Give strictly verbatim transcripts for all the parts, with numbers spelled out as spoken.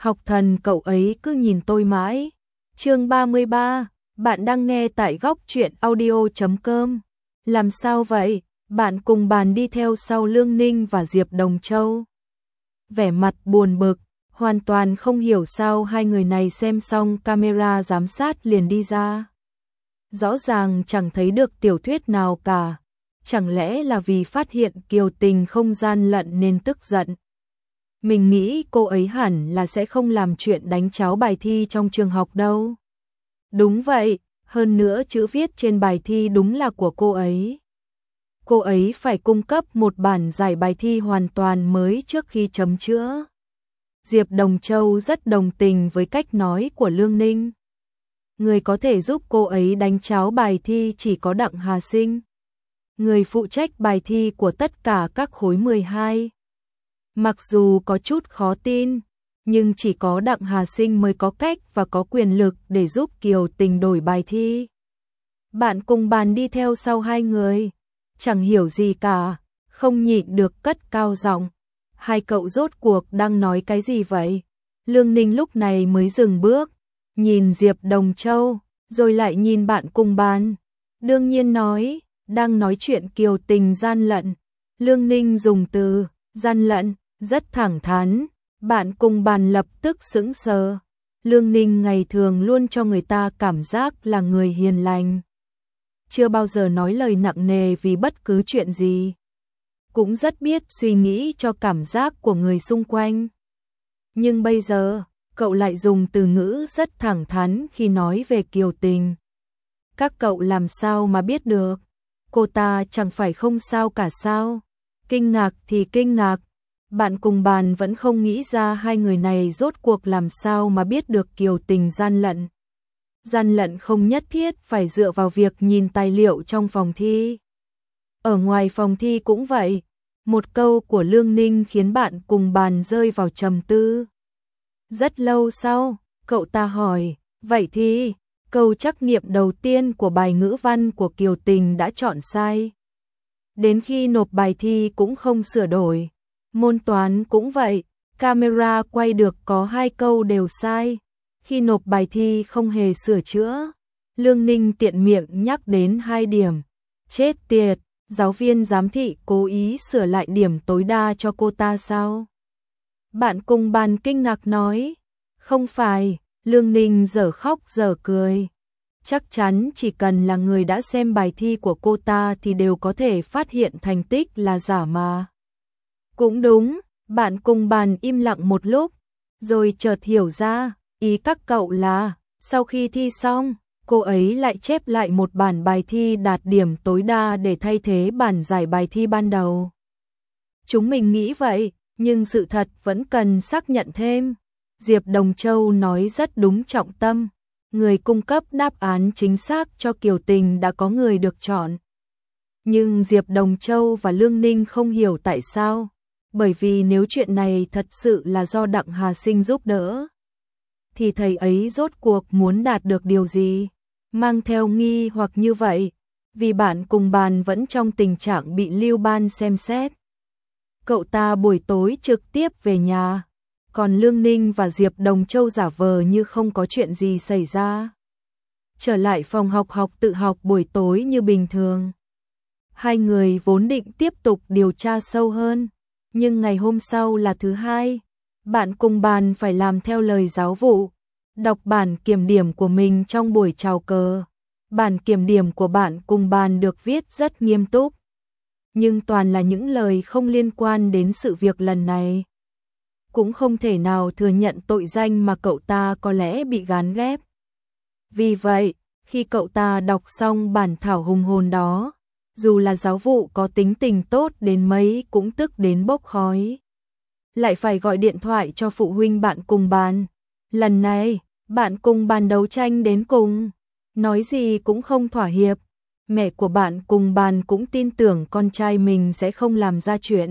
Học thần cậu ấy cứ nhìn tôi mãi. Chương ba mươi ba, bạn đang nghe tại góc truyện audio chấm com. Làm sao vậy? Bạn cùng bàn đi theo sau Lương Ninh và Diệp Đồng Châu. Vẻ mặt buồn bực, hoàn toàn không hiểu sao hai người này xem xong camera giám sát liền đi ra. Rõ ràng chẳng thấy được tiểu thuyết nào cả. Chẳng lẽ là vì phát hiện Kiều Tình không gian lận nên tức giận? Mình nghĩ cô ấy hẳn là sẽ không làm chuyện đánh cháo bài thi trong trường học đâu. Đúng vậy, hơn nữa chữ viết trên bài thi đúng là của cô ấy. Cô ấy phải cung cấp một bản giải bài thi hoàn toàn mới trước khi chấm chữa. Diệp Đồng Châu rất đồng tình với cách nói của Lương Ninh. Người có thể giúp cô ấy đánh cháo bài thi chỉ có Đặng Hà Sinh, người phụ trách bài thi của tất cả các khối mười hai. Mặc dù có chút khó tin, nhưng chỉ có Đặng Hà Sinh mới có cách và có quyền lực để giúp Kiều Tình đổi bài thi. Bạn cùng bàn đi theo sau hai người, chẳng hiểu gì cả, không nhịn được cất cao giọng. Hai cậu rốt cuộc đang nói cái gì vậy? Lương Ninh lúc này mới dừng bước, nhìn Diệp Đồng Châu, rồi lại nhìn bạn cùng bàn. Đương nhiên nói, đang nói chuyện Kiều Tình gian lận. Lương Ninh dùng từ gian lận rất thẳng thắn, bạn cùng bàn lập tức sững sờ. Lương Ninh ngày thường luôn cho người ta cảm giác là người hiền lành, chưa bao giờ nói lời nặng nề vì bất cứ chuyện gì, cũng rất biết suy nghĩ cho cảm giác của người xung quanh. Nhưng bây giờ, cậu lại dùng từ ngữ rất thẳng thắn khi nói về Kiều Tình. Các cậu làm sao mà biết được? Cô ta chẳng phải không sao cả sao? Kinh ngạc thì kinh ngạc. Bạn cùng bàn vẫn không nghĩ ra hai người này rốt cuộc làm sao mà biết được Kiều Tình gian lận. Gian lận không nhất thiết phải dựa vào việc nhìn tài liệu trong phòng thi. Ở ngoài phòng thi cũng vậy. Một câu của Lương Ninh khiến bạn cùng bàn rơi vào trầm tư. Rất lâu sau, cậu ta hỏi, vậy thì, câu trắc nghiệm đầu tiên của bài ngữ văn của Kiều Tình đã chọn sai. Đến khi nộp bài thi cũng không sửa đổi. Môn toán cũng vậy, camera quay được có hai câu đều sai. Khi nộp bài thi không hề sửa chữa. Lương Ninh tiện miệng nhắc đến hai điểm. Chết tiệt, giáo viên giám thị cố ý sửa lại điểm tối đa cho cô ta sao? Bạn cùng bàn kinh ngạc nói. Không phải, Lương Ninh dở khóc dở cười. Chắc chắn chỉ cần là người đã xem bài thi của cô ta thì đều có thể phát hiện thành tích là giả mà. Cũng đúng, bạn cùng bàn im lặng một lúc, rồi chợt hiểu ra, ý các cậu là, sau khi thi xong, cô ấy lại chép lại một bản bài thi đạt điểm tối đa để thay thế bản giải bài thi ban đầu. Chúng mình nghĩ vậy, nhưng sự thật vẫn cần xác nhận thêm. Diệp Đồng Châu nói rất đúng trọng tâm. Người cung cấp đáp án chính xác cho Kiều Tình đã có người được chọn. Nhưng Diệp Đồng Châu và Lương Ninh không hiểu tại sao. Bởi vì nếu chuyện này thật sự là do Đặng Hà Sinh giúp đỡ, thì thầy ấy rốt cuộc muốn đạt được điều gì? Mang theo nghi hoặc như vậy, vì bạn cùng bàn vẫn trong tình trạng bị lưu ban xem xét. Cậu ta buổi tối trực tiếp về nhà, còn Lương Ninh và Diệp Đồng Châu giả vờ như không có chuyện gì xảy ra. Trở lại phòng học học tự học buổi tối như bình thường. Hai người vốn định tiếp tục điều tra sâu hơn, nhưng ngày hôm sau là thứ hai, bạn cùng bàn phải làm theo lời giáo vụ, đọc bản kiểm điểm của mình trong buổi chào cờ. Bản kiểm điểm của bạn cùng bàn được viết rất nghiêm túc, nhưng toàn là những lời không liên quan đến sự việc lần này. Cũng không thể nào thừa nhận tội danh mà cậu ta có lẽ bị gán ghép. Vì vậy, khi cậu ta đọc xong bản thảo hùng hồn đó, dù là giáo vụ có tính tình tốt đến mấy cũng tức đến bốc khói. Lại phải gọi điện thoại cho phụ huynh bạn cùng bàn. Lần này, bạn cùng bàn đấu tranh đến cùng, nói gì cũng không thỏa hiệp. Mẹ của bạn cùng bàn cũng tin tưởng con trai mình sẽ không làm ra chuyện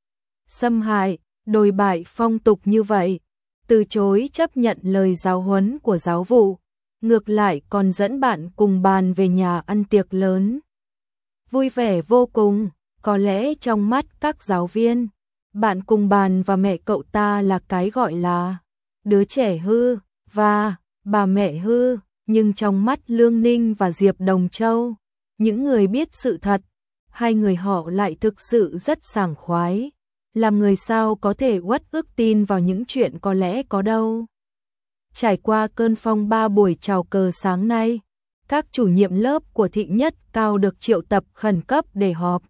xâm hại, đồi bại phong tục như vậy, từ chối chấp nhận lời giáo huấn của giáo vụ, ngược lại còn dẫn bạn cùng bàn về nhà ăn tiệc lớn. Vui vẻ vô cùng, có lẽ trong mắt các giáo viên, bạn cùng bàn và mẹ cậu ta là cái gọi là đứa trẻ hư, và bà mẹ hư, nhưng trong mắt Lương Ninh và Diệp Đồng Châu, những người biết sự thật, hai người họ lại thực sự rất sảng khoái. Làm người sao có thể uất ức tin vào những chuyện có lẽ có đâu. Trải qua cơn phong ba buổi chào cờ sáng nay, các chủ nhiệm lớp của Thị Nhất Cao được triệu tập khẩn cấp để họp.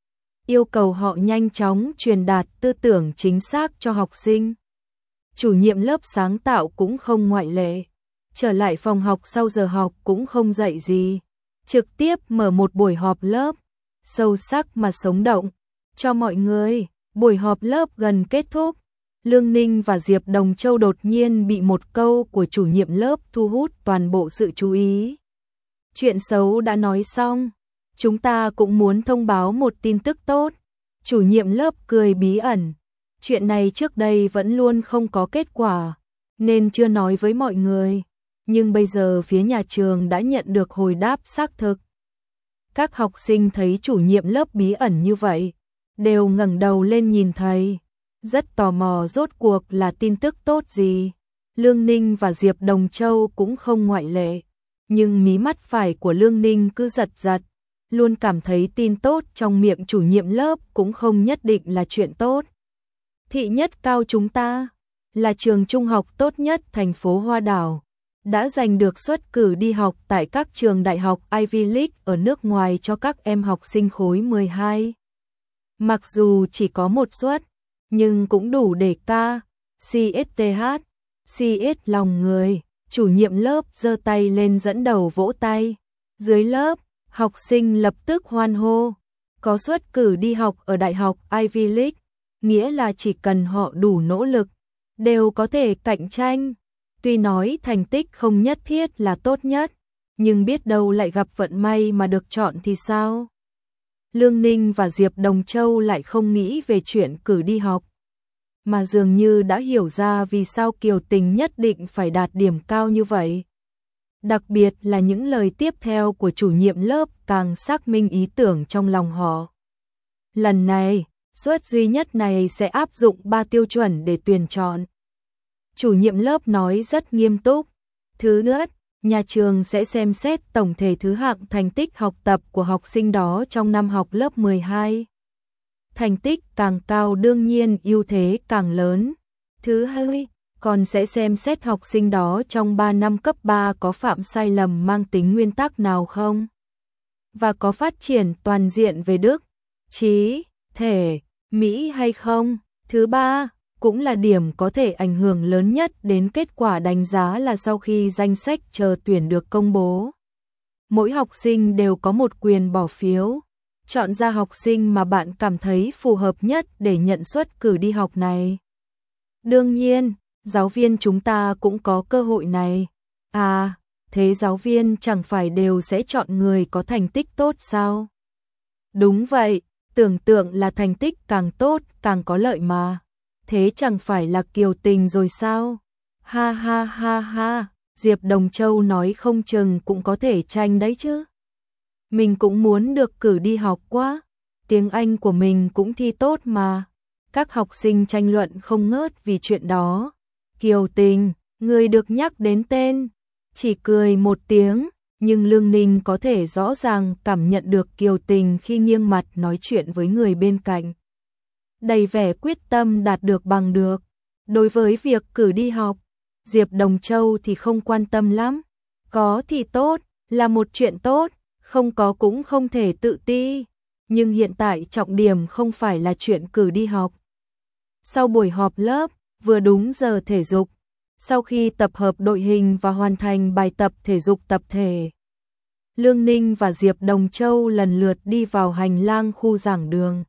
Yêu cầu họ nhanh chóng truyền đạt tư tưởng chính xác cho học sinh. Chủ nhiệm lớp sáng tạo cũng không ngoại lệ. Trở lại phòng học sau giờ học cũng không dạy gì. Trực tiếp mở một buổi họp lớp, sâu sắc mà sống động, cho mọi người. Buổi họp lớp gần kết thúc, Lương Ninh và Diệp Đồng Châu đột nhiên bị một câu của chủ nhiệm lớp thu hút toàn bộ sự chú ý. Chuyện xấu đã nói xong, chúng ta cũng muốn thông báo một tin tức tốt. Chủ nhiệm lớp cười bí ẩn. Chuyện này trước đây vẫn luôn không có kết quả, nên chưa nói với mọi người. Nhưng bây giờ phía nhà trường đã nhận được hồi đáp xác thực. Các học sinh thấy chủ nhiệm lớp bí ẩn như vậy, đều ngẩng đầu lên nhìn thầy. Rất tò mò rốt cuộc là tin tức tốt gì. Lương Ninh và Diệp Đồng Châu cũng không ngoại lệ. Nhưng mí mắt phải của Lương Ninh cứ giật giật. Luôn cảm thấy tin tốt trong miệng chủ nhiệm lớp cũng không nhất định là chuyện tốt. Thị Nhất Cao chúng ta là trường trung học tốt nhất thành phố Hoa Đảo, đã giành được suất cử đi học tại các trường đại học Ivy League ở nước ngoài cho các em học sinh khối mười hai. Mặc dù chỉ có một suất, nhưng cũng đủ để ca, xê ét tê hát, xê ét lòng người. Chủ nhiệm lớp giơ tay lên dẫn đầu vỗ tay. Dưới lớp, học sinh lập tức hoan hô. Có suất cử đi học ở đại học Ivy League, nghĩa là chỉ cần họ đủ nỗ lực, đều có thể cạnh tranh. Tuy nói thành tích không nhất thiết là tốt nhất, nhưng biết đâu lại gặp vận may mà được chọn thì sao? Lương Ninh và Diệp Đồng Châu lại không nghĩ về chuyện cử đi học, mà dường như đã hiểu ra vì sao Kiều Tình nhất định phải đạt điểm cao như vậy. Đặc biệt là những lời tiếp theo của chủ nhiệm lớp càng xác minh ý tưởng trong lòng họ. Lần này, suất duy nhất này sẽ áp dụng ba tiêu chuẩn để tuyển chọn. Chủ nhiệm lớp nói rất nghiêm túc. Thứ nhất, nhà trường sẽ xem xét tổng thể thứ hạng thành tích học tập của học sinh đó trong năm học lớp mười hai. Thành tích càng cao đương nhiên ưu thế càng lớn. Thứ hai, còn sẽ xem xét học sinh đó trong ba năm cấp ba có phạm sai lầm mang tính nguyên tắc nào không, và có phát triển toàn diện về đức, trí, thể, mỹ hay không. Thứ ba, cũng là điểm có thể ảnh hưởng lớn nhất đến kết quả đánh giá là sau khi danh sách chờ tuyển được công bố, mỗi học sinh đều có một quyền bỏ phiếu, chọn ra học sinh mà bạn cảm thấy phù hợp nhất để nhận suất cử đi học này. Đương nhiên, giáo viên chúng ta cũng có cơ hội này. À, thế giáo viên chẳng phải đều sẽ chọn người có thành tích tốt sao? Đúng vậy, tưởng tượng là thành tích càng tốt càng có lợi mà. Thế chẳng phải là Kiều Tình rồi sao? Ha ha ha ha, Diệp Đồng Châu nói không chừng cũng có thể tranh đấy chứ. Mình cũng muốn được cử đi học quá, tiếng Anh của mình cũng thi tốt mà. Các học sinh tranh luận không ngớt vì chuyện đó. Kiều Tình, người được nhắc đến tên, chỉ cười một tiếng, nhưng Lương Ninh có thể rõ ràng cảm nhận được Kiều Tình khi nghiêng mặt nói chuyện với người bên cạnh. Đầy vẻ quyết tâm đạt được bằng được. Đối với việc cử đi học, Diệp Đồng Châu thì không quan tâm lắm. Có thì tốt, là một chuyện tốt, không có cũng không thể tự ti. Nhưng hiện tại trọng điểm không phải là chuyện cử đi học. Sau buổi họp lớp, vừa đúng giờ thể dục, sau khi tập hợp đội hình và hoàn thành bài tập thể dục tập thể, Lương Ninh và Diệp Đồng Châu lần lượt đi vào hành lang khu giảng đường.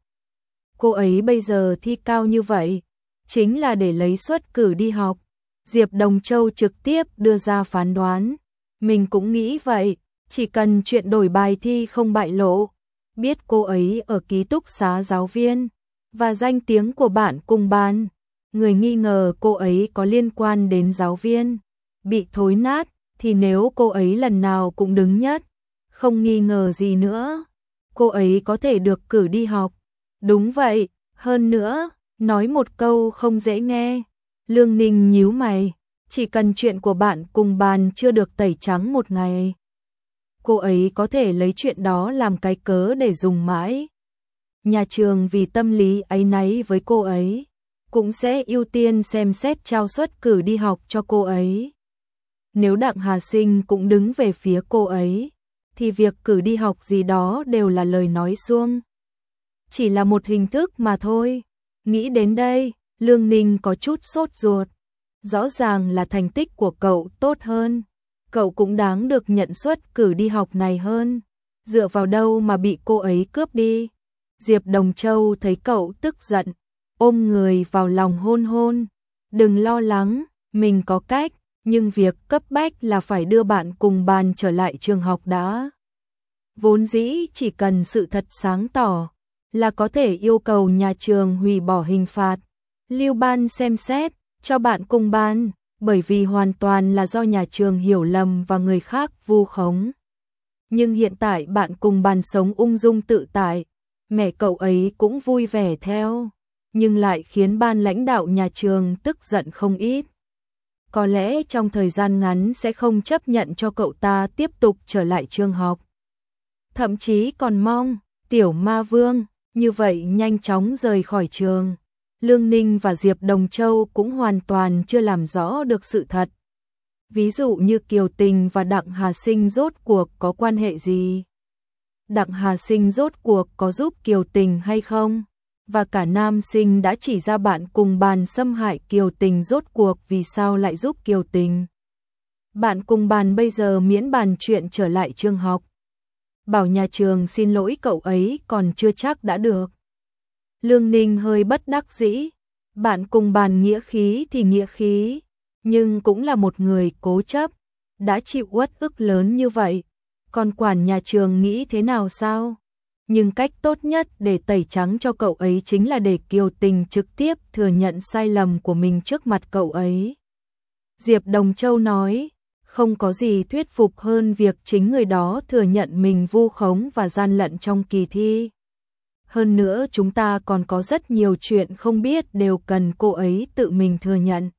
Cô ấy bây giờ thi cao như vậy, chính là để lấy suất cử đi học. Diệp Đồng Châu trực tiếp đưa ra phán đoán. Mình cũng nghĩ vậy, chỉ cần chuyện đổi bài thi không bại lộ. Biết cô ấy ở ký túc xá giáo viên, và danh tiếng của bạn cùng ban. Người nghi ngờ cô ấy có liên quan đến giáo viên bị thối nát, thì nếu cô ấy lần nào cũng đứng nhất, không nghi ngờ gì nữa, cô ấy có thể được cử đi học. Đúng vậy, hơn nữa, nói một câu không dễ nghe, Lương Ninh nhíu mày, chỉ cần chuyện của bạn cùng bàn chưa được tẩy trắng một ngày. Cô ấy có thể lấy chuyện đó làm cái cớ để dùng mãi. Nhà trường vì tâm lý áy náy với cô ấy, cũng sẽ ưu tiên xem xét trao suất cử đi học cho cô ấy. Nếu Đặng Hà Sinh cũng đứng về phía cô ấy, thì việc cử đi học gì đó đều là lời nói suông. Chỉ là một hình thức mà thôi. Nghĩ đến đây, Lương Ninh có chút sốt ruột. Rõ ràng là thành tích của cậu tốt hơn. Cậu cũng đáng được nhận suất cử đi học này hơn. Dựa vào đâu mà bị cô ấy cướp đi? Diệp Đồng Châu thấy cậu tức giận, ôm người vào lòng hôn hôn. Đừng lo lắng, mình có cách, nhưng việc cấp bách là phải đưa bạn cùng bàn trở lại trường học đã. Vốn dĩ chỉ cần sự thật sáng tỏ là có thể yêu cầu nhà trường hủy bỏ hình phạt, lưu ban xem xét cho bạn cùng bàn, bởi vì hoàn toàn là do nhà trường hiểu lầm và người khác vu khống. Nhưng hiện tại bạn cùng bàn sống ung dung tự tại, mẹ cậu ấy cũng vui vẻ theo, nhưng lại khiến ban lãnh đạo nhà trường tức giận không ít. Có lẽ trong thời gian ngắn sẽ không chấp nhận cho cậu ta tiếp tục trở lại trường học. Thậm chí còn mong Tiểu Ma Vương như vậy nhanh chóng rời khỏi trường. Lương Ninh và Diệp Đồng Châu cũng hoàn toàn chưa làm rõ được sự thật. Ví dụ như Kiều Tình và Đặng Hà Sinh rốt cuộc có quan hệ gì? Đặng Hà Sinh rốt cuộc có giúp Kiều Tình hay không? Và cả nam sinh đã chỉ ra bạn cùng bàn xâm hại Kiều Tình rốt cuộc vì sao lại giúp Kiều Tình. Bạn cùng bàn bây giờ miễn bàn chuyện trở lại trường học. Bảo nhà trường xin lỗi cậu ấy còn chưa chắc đã được. Lương Ninh hơi bất đắc dĩ. Bạn cùng bàn nghĩa khí thì nghĩa khí, nhưng cũng là một người cố chấp, đã chịu uất ức lớn như vậy. Còn quản nhà trường nghĩ thế nào sao? Nhưng cách tốt nhất để tẩy trắng cho cậu ấy chính là để Kiều Tình trực tiếp thừa nhận sai lầm của mình trước mặt cậu ấy. Diệp Đồng Châu nói, không có gì thuyết phục hơn việc chính người đó thừa nhận mình vu khống và gian lận trong kỳ thi. Hơn nữa chúng ta còn có rất nhiều chuyện không biết đều cần cô ấy tự mình thừa nhận.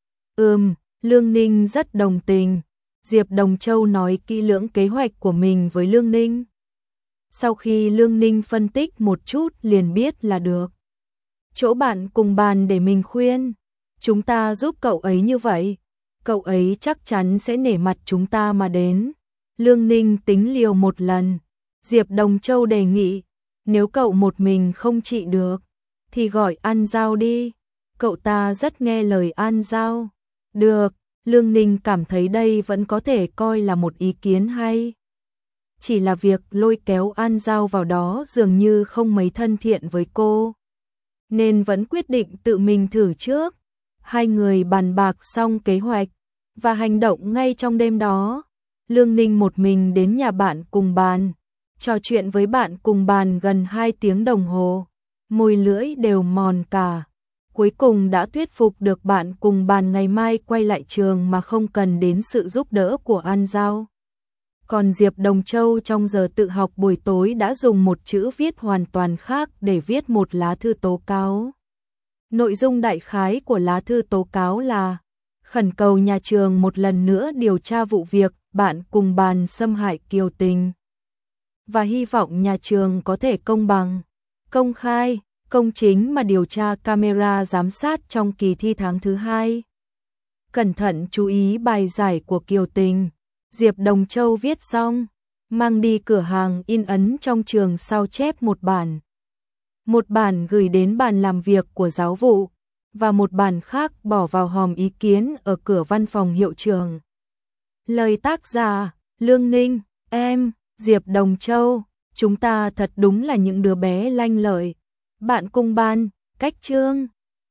Ừm, Lương Ninh rất đồng tình. Diệp Đồng Châu nói kỹ lưỡng kế hoạch của mình với Lương Ninh. Sau khi Lương Ninh phân tích một chút liền biết là được. Chỗ bạn cùng bàn để mình khuyên, chúng ta giúp cậu ấy như vậy, cậu ấy chắc chắn sẽ nể mặt chúng ta mà đến. Lương Ninh tính liều một lần. Diệp Đồng Châu đề nghị, nếu cậu một mình không trị được, thì gọi An Giao đi. Cậu ta rất nghe lời An Giao. Được, Lương Ninh cảm thấy đây vẫn có thể coi là một ý kiến hay. Chỉ là việc lôi kéo An Giao vào đó dường như không mấy thân thiện với cô, nên vẫn quyết định tự mình thử trước. Hai người bàn bạc xong kế hoạch và hành động ngay trong đêm đó. Lương Ninh một mình đến nhà bạn cùng bàn, trò chuyện với bạn cùng bàn gần hai tiếng đồng hồ, môi lưỡi đều mòn cả. Cuối cùng đã thuyết phục được bạn cùng bàn ngày mai quay lại trường mà không cần đến sự giúp đỡ của An Giao. Còn Diệp Đồng Châu trong giờ tự học buổi tối đã dùng một chữ viết hoàn toàn khác để viết một lá thư tố cáo. Nội dung đại khái của lá thư tố cáo là khẩn cầu nhà trường một lần nữa điều tra vụ việc bạn cùng bàn xâm hại Kiều Tình, và hy vọng nhà trường có thể công bằng, công khai, công chính mà điều tra camera giám sát trong kỳ thi tháng thứ hai. Cẩn thận chú ý bài giải của Kiều Tình. Diệp Đồng Châu viết xong, mang đi cửa hàng in ấn trong trường sao chép một bản. Một bản gửi đến bàn làm việc của giáo vụ, và một bản khác bỏ vào hòm ý kiến ở cửa văn phòng hiệu trưởng. Lời tác giả, Lương Ninh, em, Diệp Đồng Châu, chúng ta thật đúng là những đứa bé lanh lợi. Bạn cùng bàn, cách chương.